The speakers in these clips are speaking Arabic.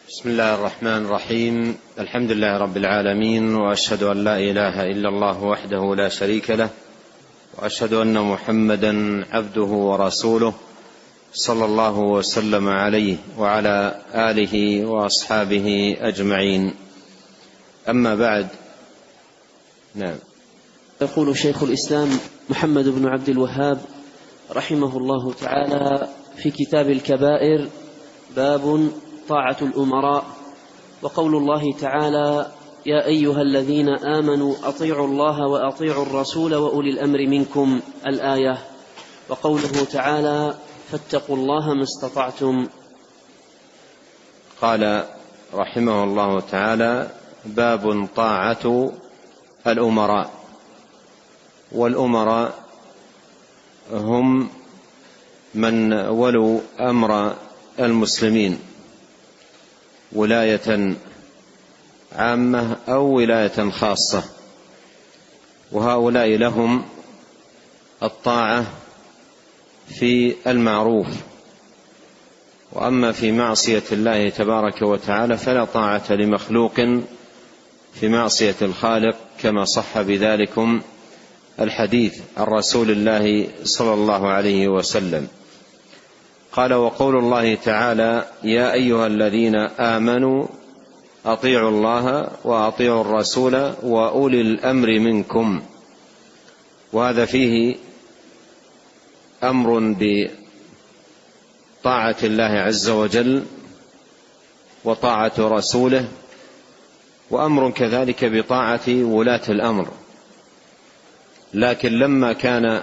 بسم الله الرحمن الرحيم. الحمد لله رب العالمين، وأشهد أن لا إله إلا الله وحده لا شريك له، وأشهد أن محمدا عبده ورسوله صلى الله وسلم عليه وعلى آله وأصحابه أجمعين. أما بعد. نعم. يقول شيخ الإسلام محمد بن عبد الوهاب رحمه الله تعالى في كتاب الكبائر: باب طاعة الأمراء. وقول الله تعالى: يا أيها الذين آمنوا أطيعوا الله وأطيعوا الرسول وأولي الأمر منكم، الآية. وقوله تعالى: فاتقوا الله ما استطعتم. قال رحمه الله تعالى: باب طاعة الأمراء. والأمراء هم من ولوا أمر المسلمين ولاية عامة أو ولاية خاصة، وهؤلاء لهم الطاعة في المعروف، وأما في معصية الله تبارك وتعالى فلا طاعة لمخلوق في معصية الخالق، كما صح بذلكم الحديث عن رسول الله صلى الله عليه وسلم. قال: وقول الله تعالى: يا أيها الذين آمنوا أطيعوا الله وأطيعوا الرسول وأولي الأمر منكم. وهذا فيه أمر بطاعة الله عز وجل وطاعة رسوله، وأمر كذلك بطاعة ولاة الأمر. لكن لما كان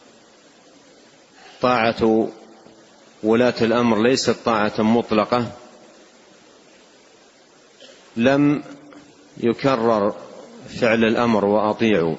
طاعة ولاة الأمر ليست طاعة مطلقة، لم يكرر فعل الأمر وأطيعوا،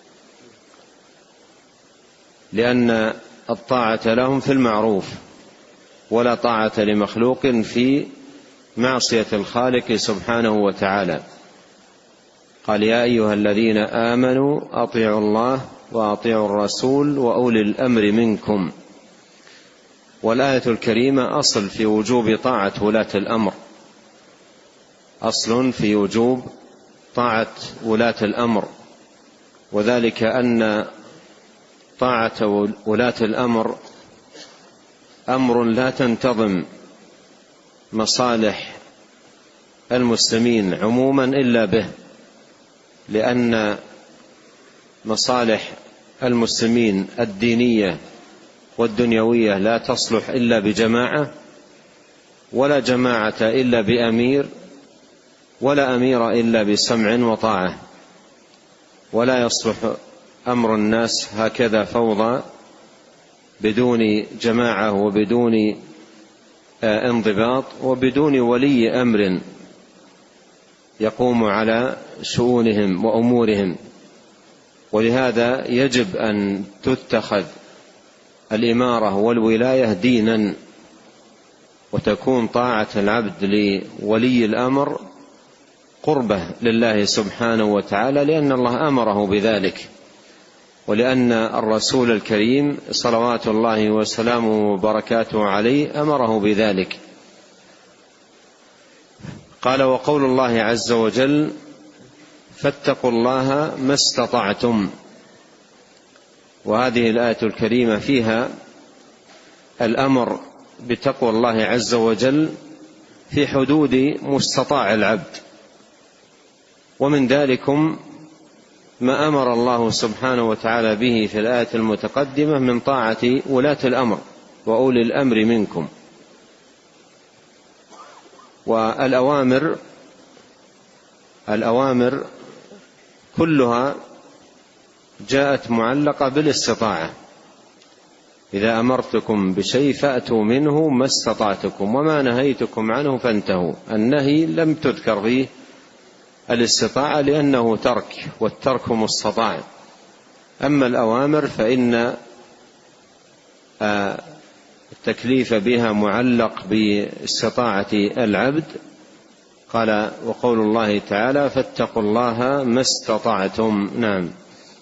لأن الطاعة لهم في المعروف، ولا طاعة لمخلوق في معصية الخالق سبحانه وتعالى. قال: يا أيها الذين آمنوا أطيعوا الله وأطيعوا الرسول وأولي الأمر منكم. والآية الكريمة أصل في وجوب طاعة ولاة الأمر، أصل في وجوب طاعة ولاة الأمر، وذلك أن طاعة ولاة الأمر أمر لا تنتظم مصالح المسلمين عموما إلا به، لأن مصالح المسلمين الدينية والدنيوية لا تصلح إلا بجماعة، ولا جماعة إلا بأمير، ولا أمير إلا بسمع وطاعة. ولا يصلح أمر الناس هكذا فوضى بدون جماعة وبدون انضباط وبدون ولي أمر يقوم على شؤونهم وأمورهم. ولهذا يجب أن تتخذ الإمارة والولاية دينا، وتكون طاعة العبد لولي الأمر قربة لله سبحانه وتعالى، لأن الله أمره بذلك، ولأن الرسول الكريم صلوات الله وسلامه وبركاته عليه أمره بذلك. قال: وقول الله عز وجل: فاتقوا الله ما استطعتم. وهذه الآية الكريمة فيها الأمر بتقوى الله عز وجل في حدود مستطاع العبد، ومن ذلكم ما أمر الله سبحانه وتعالى به في الآية المتقدمة من طاعة ولاة الأمر وأولي الأمر منكم. والأوامر كلها جاءت معلقة بالاستطاعة: إذا أمرتكم بشيء فأتوا منه ما استطعتكم وما نهيتكم عنه فانتهوا. النهي لم تذكر فيه الاستطاعة لأنه ترك، والترك مستطاع. أما الأوامر فإن التكليف بها معلق باستطاعة العبد. قال: وقول الله تعالى: فاتقوا الله ما استطعتم. نعم.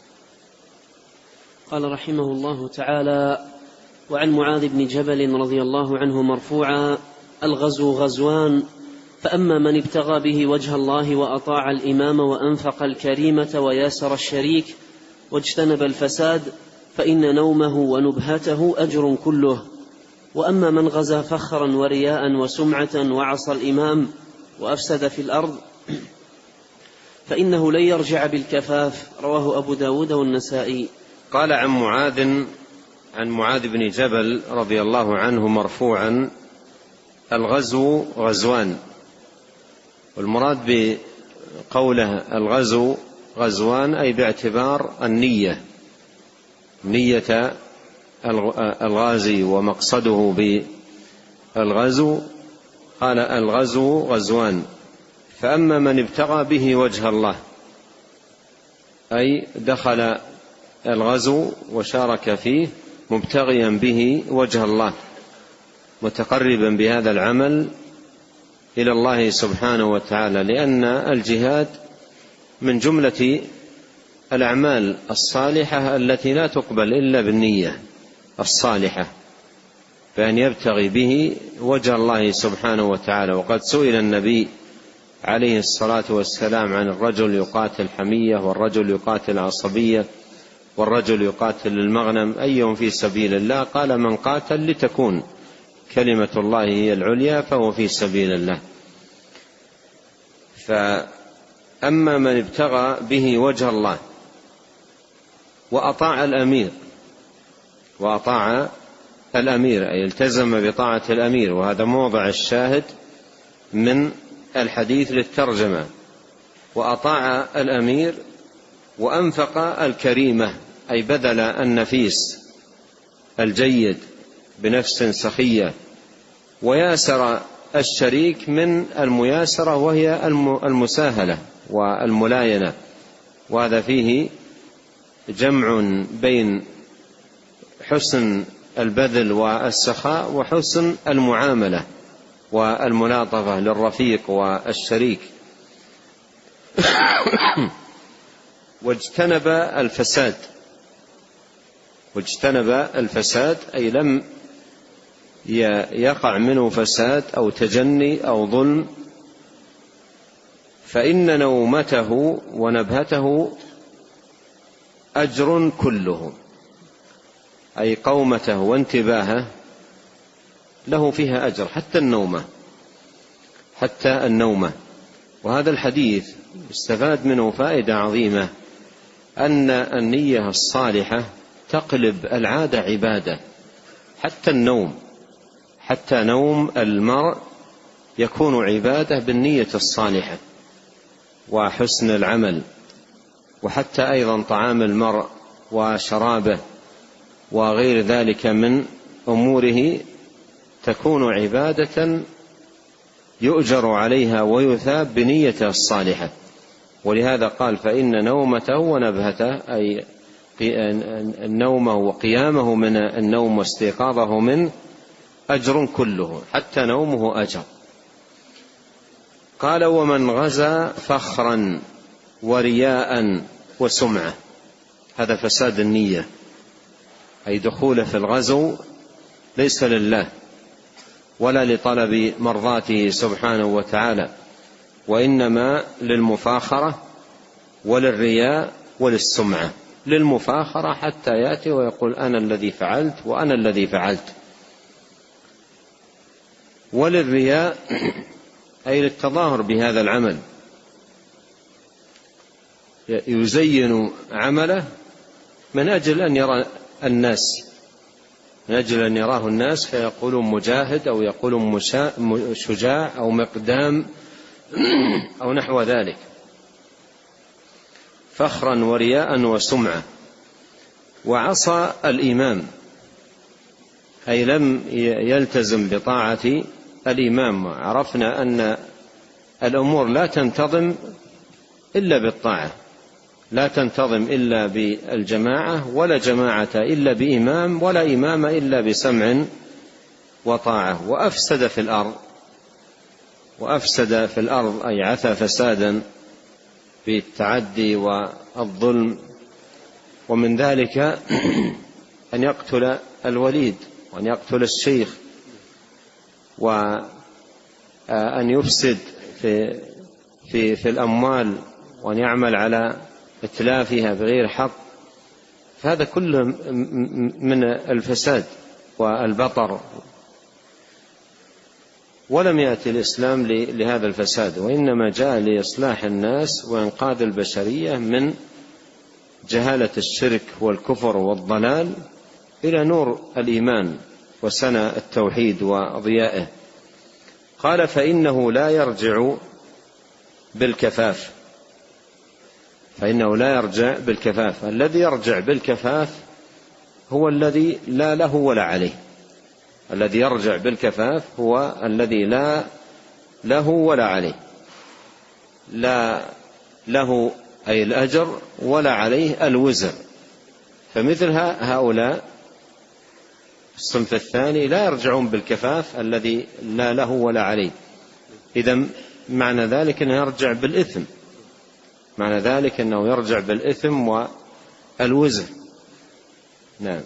قال رحمه الله تعالى: وعن معاذ بن جبل رضي الله عنه مرفوعا: الغزو غزوان، فأما من ابتغى به وجه الله وأطاع الإمام وأنفق الكريمة وياسر الشريك واجتنب الفساد فإن نومه ونبهته أجر كله. وأما من غزا فخرا ورياء وسمعة وعصى الإمام وأفسد في الأرض فإنه لن يرجع بالكفاف. رواه أبو داود والنسائي. قال عن معاذ بن جبل رضي الله عنه مرفوعا: الغزو غزوان. والمراد بقوله الغزو غزوان أي باعتبار النية، نية الغازي ومقصده بالغزو. قال الغزو غزوان. فأما من ابتغى به وجه الله أي دخل الغزو وشارك فيه مبتغيا به وجه الله، متقربا بهذا العمل إلى الله سبحانه وتعالى، لأن الجهاد من جملة الأعمال الصالحة التي لا تقبل إلا بالنية الصالحة، فأن يبتغي به وجه الله سبحانه وتعالى. وقد سئل النبي عليه الصلاة والسلام عن الرجل يقاتل حمية، والرجل يقاتل عصبية، والرجل يقاتل للمغنم، أيهم في سبيل الله؟ قال من قاتل لتكون كلمة الله هي العليا فهو في سبيل الله. فأما من ابتغى به وجه الله وأطاع الأمير أي التزم بطاعة الأمير، وهذا موضع الشاهد من الحديث للترجمة. وأطاع الأمير وأنفق الكريمة أي بذل النفيس الجيد بنفس سخية، وياسر الشريك من المياسرة وهي المساهلة والملاينة، وهذا فيه جمع بين حسن البذل والسخاء وحسن المعاملة والملاطفة للرفيق والشريك. واجتنب الفساد أي لم يقع منه فساد أو تجني أو ظلم، فإن نومته ونبهته أجر كله، أي قومته وانتباهه له فيها أجر حتى النومة. وهذا الحديث استفاد منه فائدة عظيمة، أن النية الصالحة تقلب العادة عبادة. حتى نوم المرء يكون عبادة بالنية الصالحة وحسن العمل، وحتى أيضا طعام المرء وشرابه وغير ذلك من أموره تكون عبادة يؤجر عليها ويثاب بنيته الصالحة. ولهذا قال فإن نومته ونبهته أي نومه وقيامه من النوم واستيقاظه منه أجر كله، حتى نومه أجر. قال ومن غزا فخرا ورياء وسمعة، هذا فساد النية، أي دخوله في الغزو ليس لله ولا لطلب مرضاته سبحانه وتعالى، وإنما للمفاخرة وللرياء وللسمعة. للمفاخرة حتى يأتي ويقول أنا الذي فعلت وأنا الذي فعلت، وللرياء أي للتظاهر بهذا العمل، يزين عمله من أجل أن يرى الناس، من أجل أن يراه الناس فيقولون مجاهد أو يقولون شجاع أو مقدام أو نحو ذلك. فخرا ورياء وسمعة. وعصى الإمام أي لم يلتزم بطاعة الإمام. عرفنا أن الأمور لا تنتظم إلا بالطاعة، لا تنتظم إلا بالجماعة، ولا جماعة إلا بإمام، ولا إمام إلا بسمع وطاعة. وأفسد في الأرض أي عثى فسادا بالتعدي والظلم، ومن ذلك أن يقتل الوليد وأن يقتل الشيخ وأن يفسد في الأموال وأن يعمل على إتلافها بغير حق، فهذا كله من الفساد والبطر، ولم يأتي الإسلام لهذا الفساد، وإنما جاء لإصلاح الناس وإنقاذ البشرية من جهالة الشرك والكفر والضلال إلى نور الإيمان وسنى التوحيد وضيائه. قال فإنه لا يرجع بالكفاف، فإنه لا يرجع بالكفاف. الذي يرجع بالكفاف هو الذي لا له ولا عليه. الذي يرجع بالكفاف هو الذي لا له ولا عليه، لا له أي الأجر ولا عليه الوزر. فمثل هؤلاء الصنف الثاني لا يرجعون بالكفاف الذي لا له ولا عليه. إذن معنى ذلك أنه يرجع بالإثم، معنى ذلك أنه يرجع بالإثم والوزر. نعم.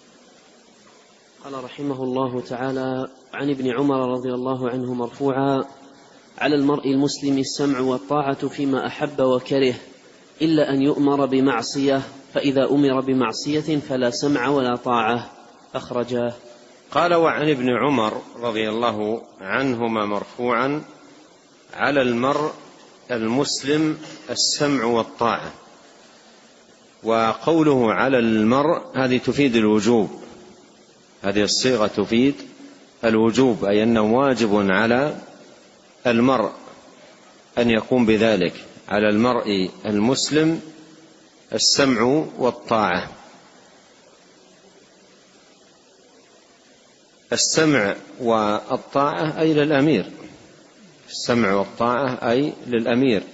قال رحمه الله تعالى: عن ابن عمر رضي الله عنه مرفوعا: على المرء المسلم السمع والطاعة فيما أحب وكره، إلا أن يؤمر بمعصية، فإذا أمر بمعصية فلا سمع ولا طاعة. أخرجاه. قال: وعن ابن عمر رضي الله عنهما مرفوعا: على المرء المسلم السمع والطاعة. وقوله على المرء هذه تفيد الوجوب، هذه الصيغة تفيد الوجوب، أي أنه واجب على المرء أن يقوم بذلك. على المرء المسلم السمع والطاعة. السمع والطاعة أي للأمير، السمع والطاعة أي للأمير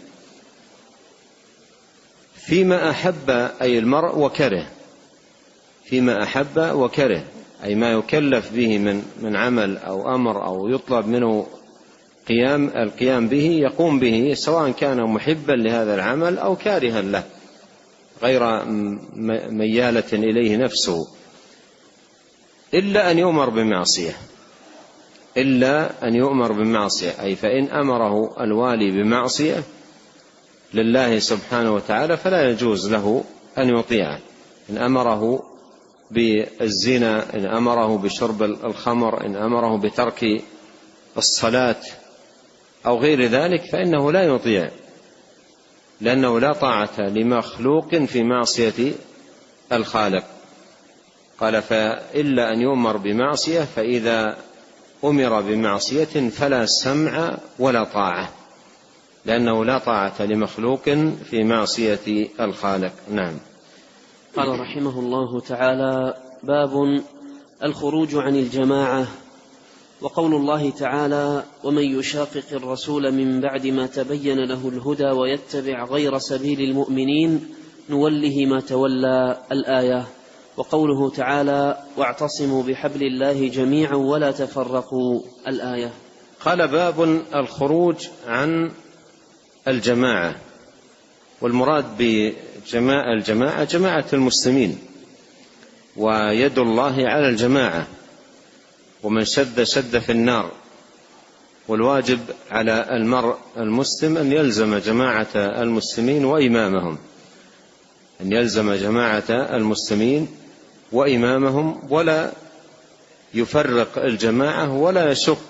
فيما أحب أي المرء وكره، فيما أحب وكره أي ما يكلف به من عمل أو أمر أو يطلب منه القيام به، يقوم به سواء كان محبا لهذا العمل أو كارها له غير ميالة إليه نفسه، إلا أن يؤمر بمعصية. إلا أن يؤمر بمعصية أي فإن أمره الوالي بمعصية لله سبحانه وتعالى فلا يجوز له أن يطيعه. إن أمره بالزنا، إن أمره بشرب الخمر، إن أمره بترك الصلاة أو غير ذلك فإنه لا يطيع، لأنه لا طاعة لمخلوق في معصية الخالق. قال: فإلا أن يؤمر بمعصية، فإذا أمر بمعصية فلا سمع ولا طاعة، لأنه لا طاعة لمخلوق في معصية الخالق. نعم. قال رحمه الله تعالى: باب الخروج عن الجماعة. وقول الله تعالى: ومن يشاقق الرسول من بعد ما تبين له الهدى ويتبع غير سبيل المؤمنين نوله ما تولى. الآية. وقوله تعالى: واعتصموا بحبل الله جميعا ولا تفرقوا. الآية. قال: باب الخروج عن الجماعة. والمراد بالجماعة جماعة المسلمين، ويد الله على الجماعة، ومن شد في النار. والواجب على المرء المسلم أن يلزم جماعة المسلمين وإمامهم، أن يلزم جماعة المسلمين وإمامهم، ولا يفرق الجماعة، ولا يشق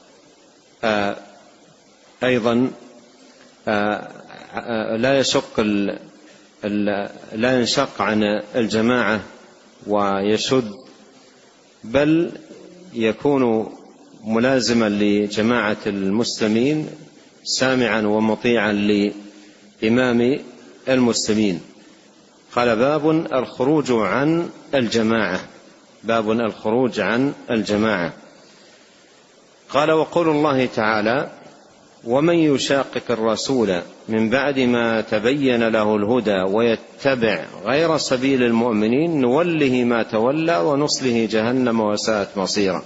أيضا لا ينشق عن الجماعة ويشد، بل يكون ملازما لجماعة المسلمين سامعا ومطيعا لإمام المسلمين. قال: باب الخروج عن الجماعة. باب الخروج عن الجماعة. قال: وقول الله تعالى: ومن يشاقق الرسول من بعد ما تبين له الهدى ويتبع غير سبيل المؤمنين نوله ما تولى ونصله جهنم وساءت مصيرا.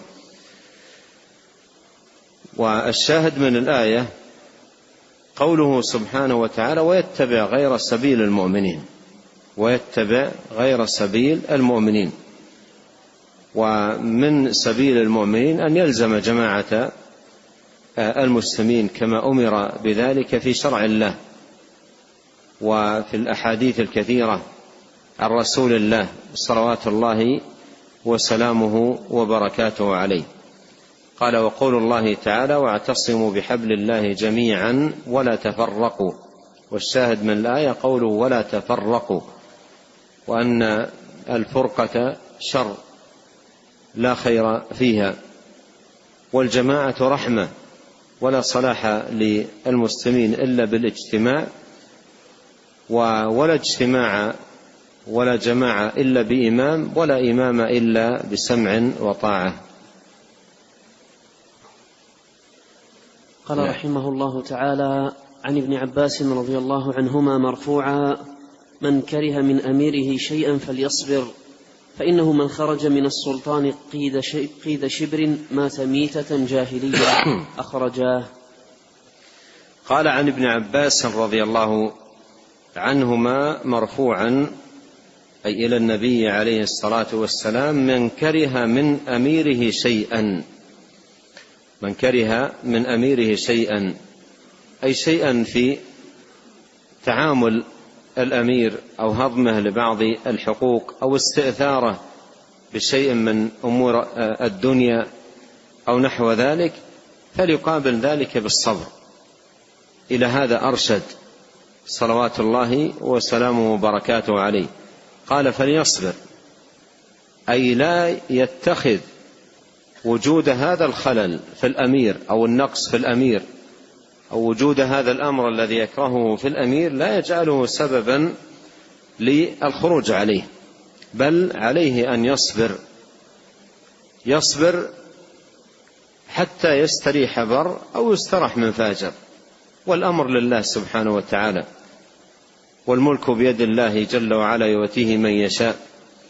والشاهد من الآية قوله سبحانه وتعالى: ويتبع غير سبيل المؤمنين، ويتبع غير سبيل المؤمنين. ومن سبيل المؤمنين أن يلزم جماعة المسلمين كما أمر بذلك في شرع الله وفي الأحاديث الكثيرة عن رسول الله صلوات الله وسلامه وبركاته عليه. قال: وقول الله تعالى: واعتصموا بحبل الله جميعا ولا تفرقوا. والشاهد من الآية قوله ولا تفرقوا، وأن الفرقة شر لا خير فيها، والجماعة رحمة، ولا صلاح للمسلمين إلا بالاجتماع، ولا اجتماع ولا جماعة إلا بإمام، ولا إمام إلا بسمع وطاعة. قال رحمه الله تعالى: عن ابن عباس رضي الله عنهما مرفوعا: من كره من أميره شيئا فليصبر، فإنه من خرج من السلطان قيد شبر مات ميتة جاهلية. أخرجاه. قال: عن ابن عباس رضي الله عنهما مرفوعا، أي إلى النبي عليه الصلاة والسلام: من كره من أميره شيئا، من كره من أميره شيئا، أي شيئا في تعامل الأمير أو هضمه لبعض الحقوق أو استئثاره بشيء من أمور الدنيا أو نحو ذلك، فليقابل ذلك بالصبر. إلى هذا أرشد صلوات الله وسلامه وبركاته عليه. قال: فليصبر، أي لا يتخذ وجود هذا الخلل في الأمير أو النقص في الأمير أو وجود هذا الأمر الذي يكرهه في الأمير لا يجعله سببا للخروج عليه، بل عليه أن يصبر حتى يستريح بر أو يسترح من فاجر، والأمر لله سبحانه وتعالى، والملك بيد الله جل وعلا يؤتيه من يشاء.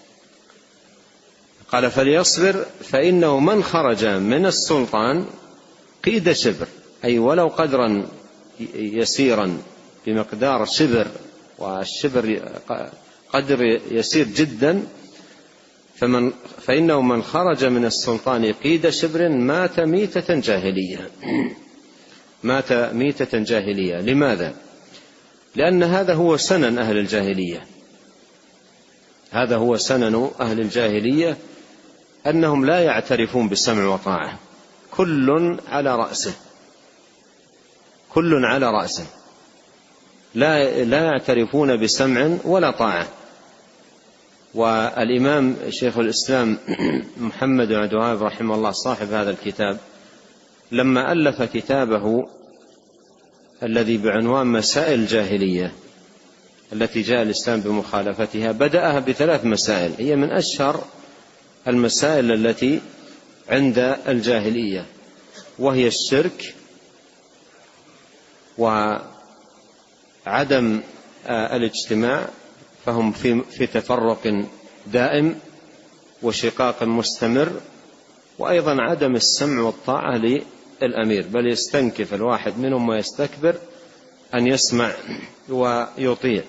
قال: فليصبر، فإنه من خرج من السلطان قيد شبر، أي ولو قدرا يسيرا بمقدار شبر، والشبر قدر يسير جدا، فإنه من خرج من السلطان قيد شبر مات ميتة جاهلية. مات ميتة جاهلية. لماذا؟ لأن هذا هو سنن أهل الجاهلية، هذا هو سنن أهل الجاهلية، أنهم لا يعترفون بسمع وطاعة، كل على رأسه، كل على رأسه، لا يعترفون بسمع ولا طاعة. والإمام شيخ الإسلام محمد بن عبد الوهاب رحمه الله صاحب هذا الكتاب لما ألف كتابه الذي بعنوان مسائل الجاهلية التي جاء الإسلام بمخالفتها، بدأها ب3 مسائل هي من أشهر المسائل التي عند الجاهلية، وهي الشرك، وعدم الاجتماع، فهم في تفرق دائم وشقاق مستمر، وأيضا عدم السمع والطاعة للأمير، بل يستنكف الواحد منهم ويستكبر أن يسمع ويطيع.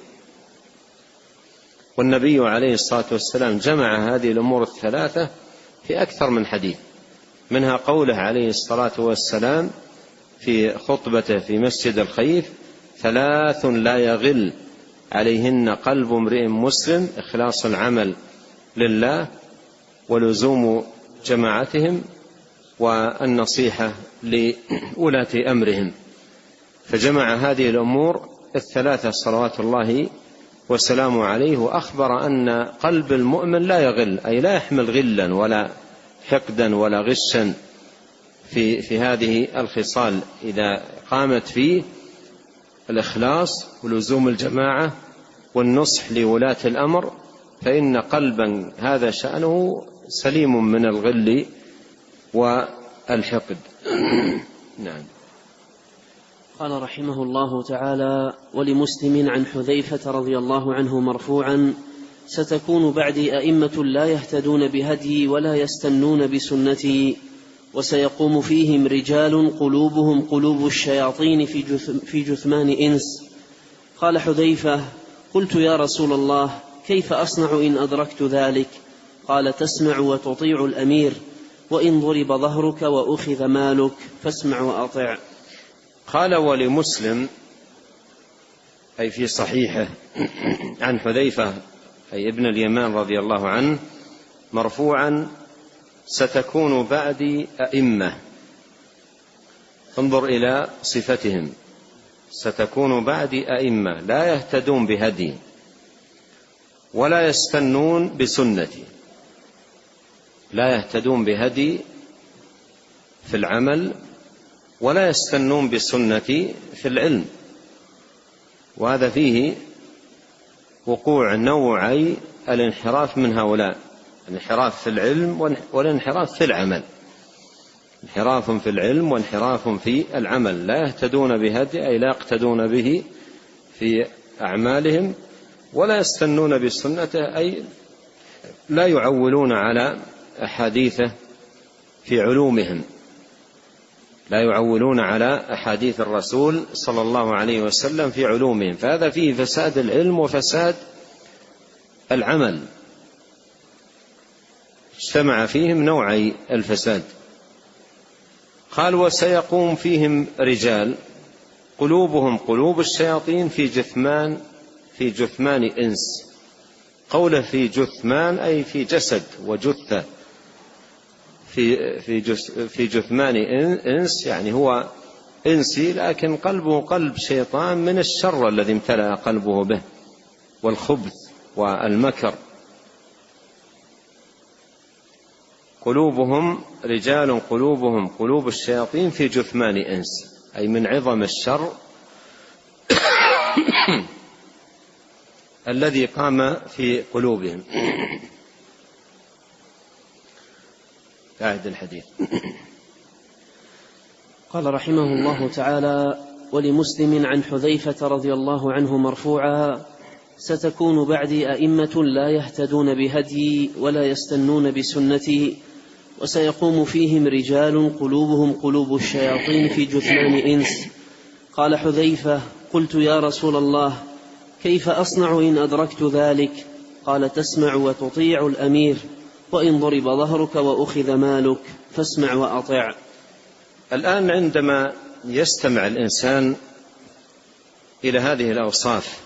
والنبي عليه الصلاة والسلام جمع هذه الأمور ال3 في أكثر من حديث، منها قوله عليه الصلاة والسلام في خطبته في مسجد الخيف: 3 لا يغل عليهن قلب امرئ مسلم: إخلاص العمل لله، ولزوم جماعتهم، والنصيحة لولاة أمرهم. فجمع هذه الأمور ال3 صلوات الله وسلامه عليه، وأخبر أن قلب المؤمن لا يغل، أي لا يحمل غلا ولا حقدا ولا غشا في هذه الخصال، إذا قامت فيه الإخلاص ولزوم الجماعة والنصح لولاة الأمر، فإن قلبا هذا شأنه سليم من الغل والحقد. نعم. قال رحمه الله تعالى: ولمسلم عن حذيفة رضي الله عنه مرفوعا: ستكون بعدي أئمة لا يهتدون بهدي ولا يستنون بسنتي، وسيقوم فيهم رجال قلوبهم قلوب الشياطين في جثمان إنس. قال حذيفة: قلت يا رسول الله كيف أصنع إن أدركت ذلك؟ قال: تسمع وتطيع الأمير، وإن ضرب ظهرك وأخذ مالك فاسمع وأطع. قال ولمسلم أي في صحيحه عن حذيفة أي ابن اليمان رضي الله عنه مرفوعا: ستكون بعدي أئمة. انظر إلى صفتهم: ستكون بعدي أئمة لا يهتدون بهدي ولا يستنون بسنتي. لا يهتدون بهدي في العمل ولا يستنون بسنتي في العلم. وهذا فيه وقوع نوعي الانحراف من هؤلاء: الانحراف في العلم والانحراف في العمل. انحراف في العلم وانحراف في العمل. لا يهتدون بهدي أي لا يقتدون به في أعمالهم، ولا يستنون بسنته أي لا يعولون على أحاديثه في علومهم، لا يعولون على أحاديث الرسول صلى الله عليه وسلم في علومهم. فهذا فيه فساد العلم وفساد العمل، اجتمع فيهم نوعي الفساد. قال: وسيقوم فيهم رجال قلوبهم قلوب الشياطين في جثمان إنس. قوله في جثمان أي في جسد وجثة، في جثمان إنس يعني هو إنسي لكن قلبه قلب شيطان من الشر الذي امتلأ قلبه به والخبث والمكر. قلوبهم رجال قلوبهم قلوب الشياطين في جثمان إنس أي من عظم الشر الذي قام في قلوبهم. أعد الحديث. قال رحمه الله تعالى: ولمسلم عن حذيفة رضي الله عنه مرفوعا: ستكون بعدي أئمة لا يهتدون بهدي ولا يستنون بسنتي، وسيقوم فيهم رجال قلوبهم قلوب الشياطين في جثمان إنس. قال حذيفة: قلت يا رسول الله كيف أصنع إن أدركت ذلك؟ قال: تسمع وتطيع الأمير، وإن ضرب ظهرك وأخذ مالك فاسمع وأطع. الآن عندما يستمع الإنسان إلى هذه الأوصاف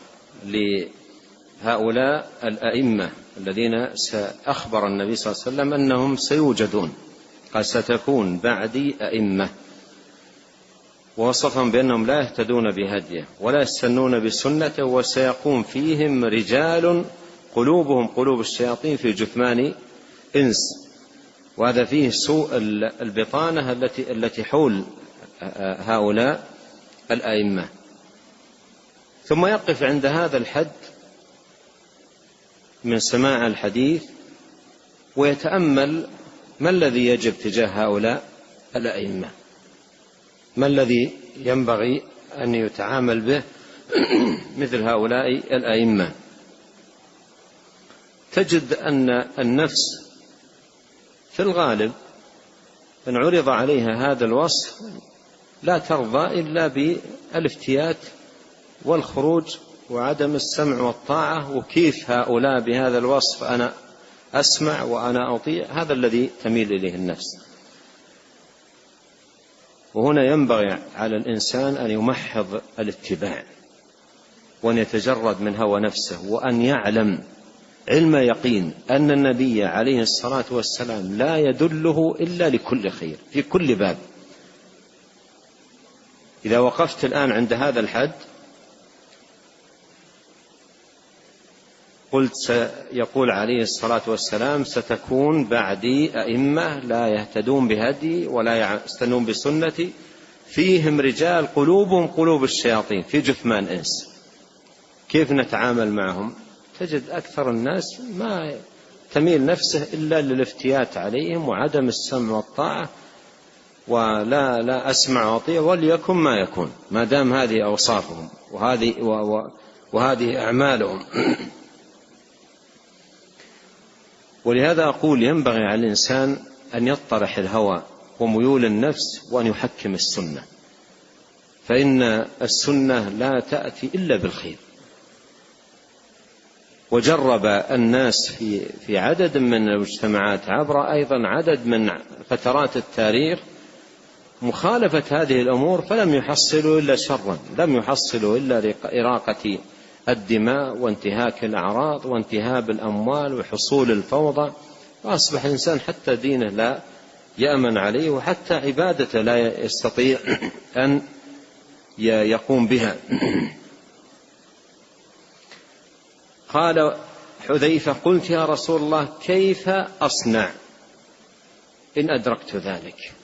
لهؤلاء الأئمة الذين سأخبر النبي صلى الله عليه وسلم أنهم سيوجدون، قال: ستكون بعدي أئمة، ووصفهم بأنهم لا يهتدون بهديه ولا يستنون بسنته، وسيقوم فيهم رجال قلوبهم قلوب الشياطين في جثمان إنس. وهذا فيه سوء البطانة التي حول هؤلاء الأئمة. ثم يقف عند هذا الحد من سماع الحديث ويتأمل ما الذي يجب تجاه هؤلاء الأئمة، ما الذي ينبغي أن يتعامل به مثل هؤلاء الأئمة. تجد أن النفس في الغالب إن عرض عليها هذا الوصف لا ترضى إلا بالافتيات والخروج وعدم السمع والطاعة. وكيف هؤلاء بهذا الوصف أنا أسمع وأنا أطيع؟ هذا الذي تميل إليه النفس. وهنا ينبغي على الإنسان أن يمحض الاتباع وأن يتجرد من هوى نفسه، وأن يعلم علم يقين أن النبي عليه الصلاة والسلام لا يدله إلا لكل خير في كل باب. إذا وقفت الآن عند هذا الحد قلت يقول عليه الصلاة والسلام: ستكون بعدي أئمة لا يهتدون بهدي ولا يستنون بسنتي فيهم رجال قلوبهم قلوب الشياطين في جثمان إنس. كيف نتعامل معهم؟ تجد أكثر الناس ما تميل نفسه إلا للافتيات عليهم وعدم السمع والطاعة، ولا أسمع وأطيع وليكن ما يكون، ما دام هذه أوصافهم وهذه أعمالهم. ولهذا أقول ينبغي على الإنسان أن يطرح الهوى وميول النفس وأن يحكم السنة، فإن السنة لا تأتي إلا بالخير، وجرب الناس في عدد من المجتمعات عبر أيضا عدد من فترات التاريخ مخالفة هذه الأمور، فلم يحصلوا إلا شرا، لم يحصلوا إلا إراقة الدماء وانتهاك الأعراض وانتهاب الأموال وحصول الفوضى، وأصبح الإنسان حتى دينه لا يأمن عليه، وحتى عبادته لا يستطيع أن يقوم بها. قال حذيفة: قلت يا رسول الله كيف أصنع إن أدركت ذلك؟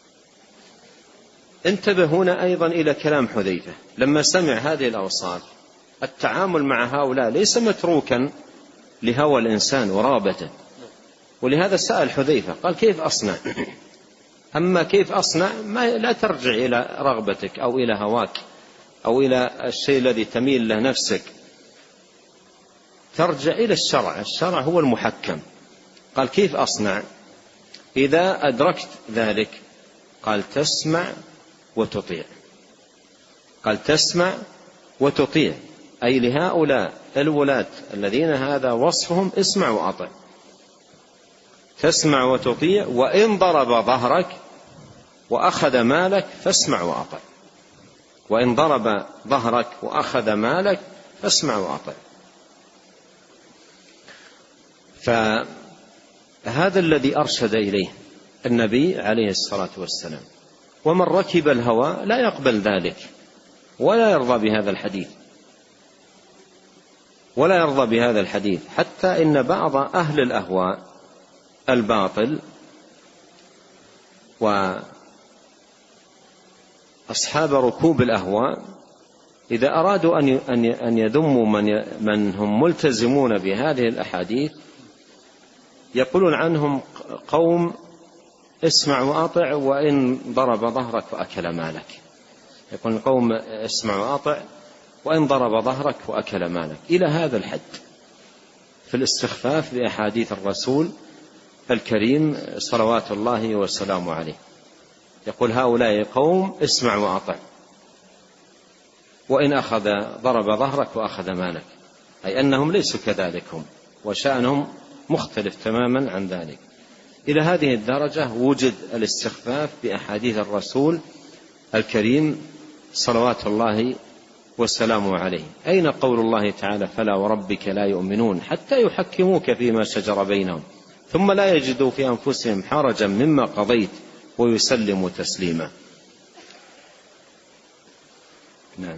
انتبه هنا أيضا إلى كلام حذيفة لما سمع هذه الأوصاف. التعامل مع هؤلاء ليس متروكا لهوى الإنسان ورغبته، ولهذا سأل حذيفة قال: كيف أصنع؟ أما كيف أصنع لا ترجع إلى رغبتك أو إلى هواك أو إلى الشيء الذي تميل له نفسك، ترجع إلى الشرع. الشرع هو المحكم. قال: كيف أصنع إذا أدركت ذلك؟ قال: تسمع وتطيع. قال: تسمع وتطيع، أي لهؤلاء الولاة الذين هذا وصفهم: اسمع وأطع. تسمع وتطيع، وإن ضرب ظهرك وأخذ مالك فاسمع وأطع. وإن ضرب ظهرك وأخذ مالك فاسمع وأطع. فهذا الذي أرشد إليه النبي عليه الصلاة والسلام، ومن ركب الهوى لا يقبل ذلك ولا يرضى بهذا الحديث، ولا يرضى بهذا الحديث. حتى إن بعض أهل الأهواء الباطل وأصحاب ركوب الأهواء إذا أرادوا أن يذموا من هم ملتزمون بهذه الأحاديث يقولون عنهم: قوم اسمع وأطع وإن ضرب ظهرك وأكل مالك. يقول قوم اسمع وأطع وإن ضرب ظهرك وأكل مالك، إلى هذا الحد في الاستخفاف بأحاديث الرسول الكريم صلوات الله وسلامه عليه. يقول: هؤلاء قوم اسمع وأطع وإن ضرب ظهرك وأخذ مالك، أي أنهم ليسوا كذلك هم، وشأنهم مختلف تماما عن ذلك. إلى هذه الدرجة وجد الاستخفاف بأحاديث الرسول الكريم صلوات الله والسلام عليه. أين قول الله تعالى: فلا وربك لا يؤمنون حتى يحكموك فيما شجر بينهم ثم لا يجدوا في أنفسهم حرجا مما قضيت ويسلموا تسليما. نعم.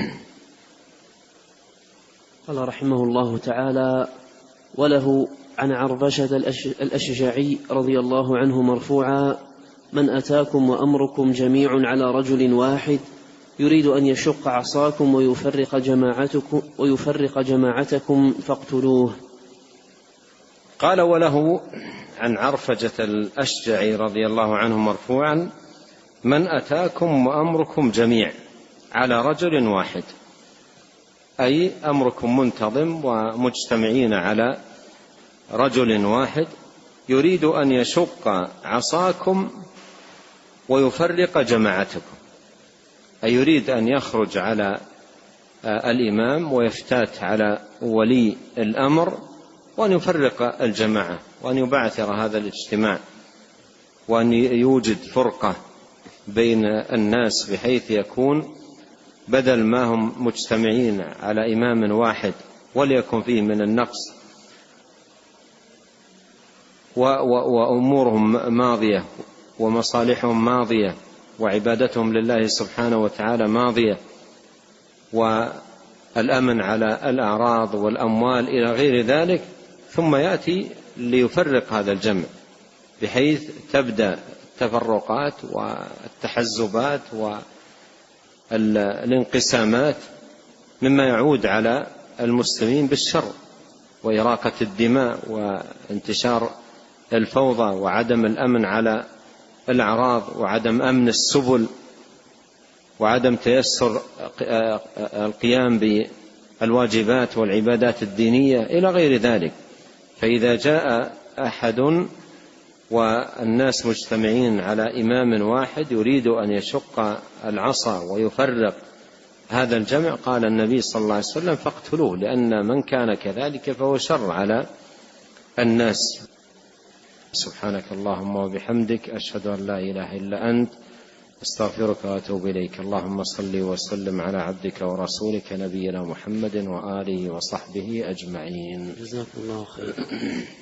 قال رحمه الله تعالى: وله عن عربشة الأشجعي رضي الله عنه مرفوعا: من أتاكم وأمركم جميع على رجل واحد يريد أن يشق عصاكم ويفرق جماعتكم فاقتلوه. قال: وله عن عرفجة الأشجعي رضي الله عنه مرفوعا: من أتاكم وأمركم جميع على رجل واحد، أي أمركم منتظم ومجتمعين على رجل واحد يريد أن يشق عصاكم ويفرق جماعتكم، أي يريد أن يخرج على الإمام ويفتات على ولي الأمر وأن يفرق الجماعة وأن يبعثر هذا الاجتماع وأن يوجد فرقة بين الناس، بحيث يكون بدل ما هم مجتمعين على إمام واحد وليكن فيه من النقص وأمورهم ماضية ومصالحهم ماضية وعبادتهم لله سبحانه وتعالى ماضية، والأمن على الأعراض والأموال إلى غير ذلك، ثم يأتي ليفرق هذا الجمع بحيث تبدأ التفرقات والتحزبات والانقسامات، مما يعود على المسلمين بالشر وإراقة الدماء وانتشار الفوضى وعدم الأمن على الأعراض وعدم أمن السبل وعدم تيسر القيام بالواجبات والعبادات الدينية إلى غير ذلك. فإذا جاء أحد والناس مجتمعين على إمام واحد يريد أن يشق العصا ويفرق هذا الجمع قال النبي صلى الله عليه وسلم فاقتلوه، لأن من كان كذلك فهو شر على الناس. سبحانك اللهم وبحمدك، أشهد أن لا إله إلا أنت، استغفرك وأتوب إليك. اللهم صل وسلم على عبدك ورسولك نبينا محمد وآله وصحبه أجمعين. جزاكم الله خيرا.